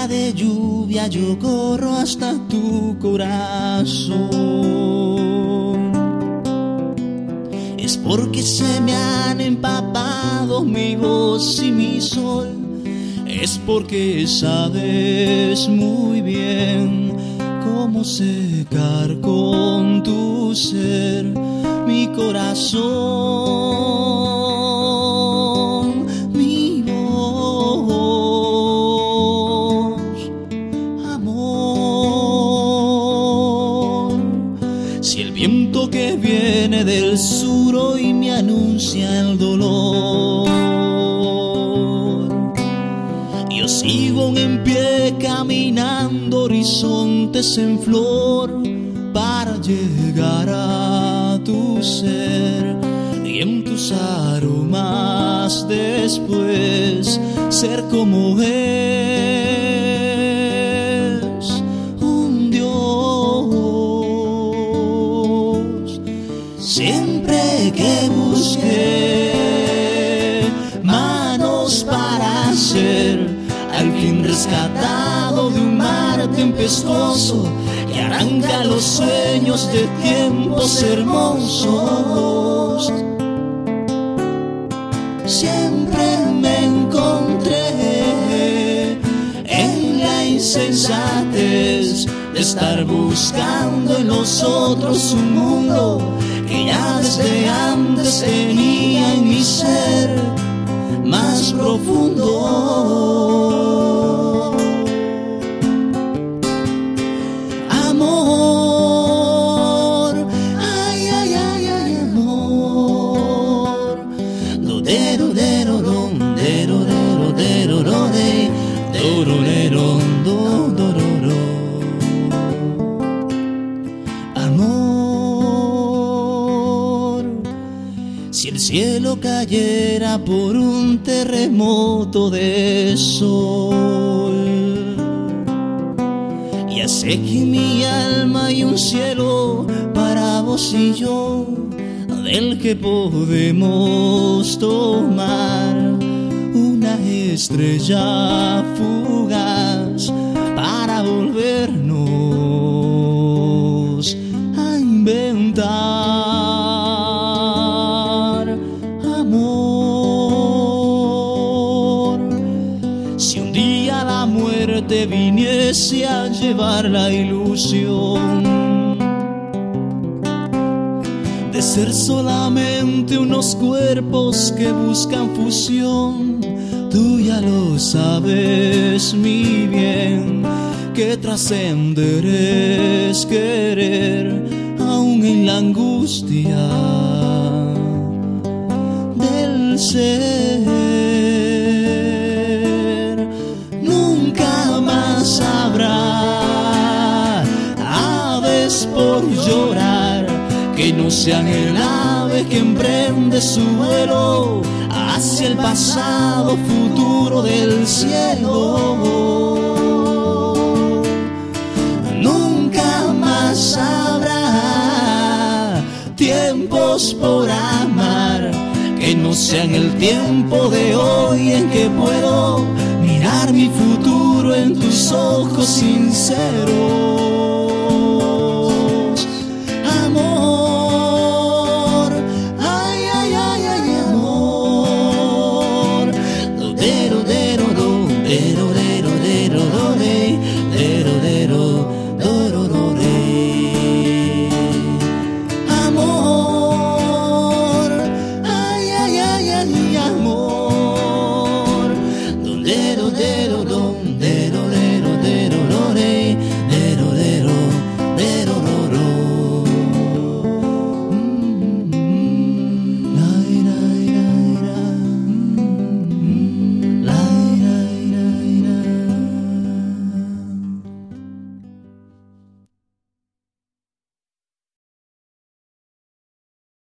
día de lluvia yo corro hasta tu corazón. Es porque se me han empapado mi voz y mi sol. Es porque sabes muy bien cómo secar con tu ser mi corazón, mi voz, amor. Si el viento que viene del sur hoy me anuncia el dolor, yo sigo en pie caminando horizontes en flor para llegar a tu ser y en tus aromas después ser como es un Dios. Siempre que busqué manos para ser al fin rescatado de un mar tempestuoso que arranca los sueños de tiempos hermosos. Siempre me encontré en la insensatez de estar buscando en los otros un mundo que ya desde antes tenía en mi ser más profundo. Amor, si el cielo cayera por un terremoto de sol y hace que mi alma y un cielo para vos y yo, del que podemos tomar una estrella fugaz para volvernos a inventar amor. Si un día la muerte viniese a llevar la ilusión de ser solamente unos cuerpos que buscan fusión, tú ya lo sabes mi bien, que trascender es querer aún en la angustia del ser. Nunca más habrá aves por llorar que no sean el ave que emprende su vuelo hacia el pasado futuro del cielo. Nunca más habrá tiempos por amar que no sean el tiempo de hoy en que puedo mirar mi futuro en tus ojos sinceros.